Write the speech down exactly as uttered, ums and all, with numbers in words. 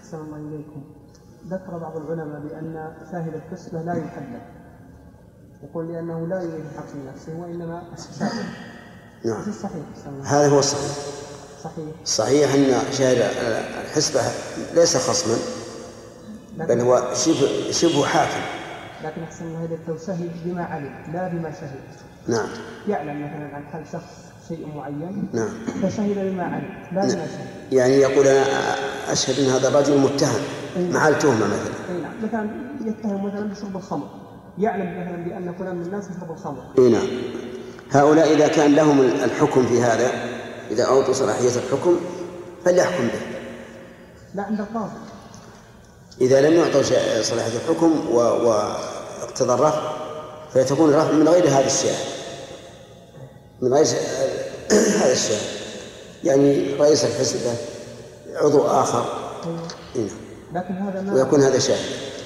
أحسن الله إليكم. ذكر بعض العلماء بأن شاهد الحسبة لا يحدد، يقول لأنه لا يريد حكم نفسه وإنما شاهد. نعم. الصحيح هذا هو الصحيح. صحيح. صحيح أن شاهد الحسبة ليس خصما بل هو شبه, شبه حاكم. لكن أحسن الله إليك لو شهد بما علم لا بما شهد. نعم. يعلم مثلا عن حال شخص شيء معين. نعم. فشهد بما علم لا بما شهد. يعني يقول أنا أشهد أن هذا الرجل متهم مع التهمة مثلا. أي نعم. مثلا يتهم مثلا بشرب الخمر، يعلم مثلا بأن فلان من الناس يشرب الخمر. أي نعم. هؤلاء إذا كان لهم الحكم في هذا، إذا أعطوا صلاحية الحكم فليحكم به. لا عند القاضي. إذا لم يعطوا صلاحية الحكم واقتضى الرفع فيتكون الرفع من غير هذا الشاهد، من غير هذا الشاهد، يعني رئيس الحزب عضو آخر. لكن هذا ما ويكون هذا شاهد.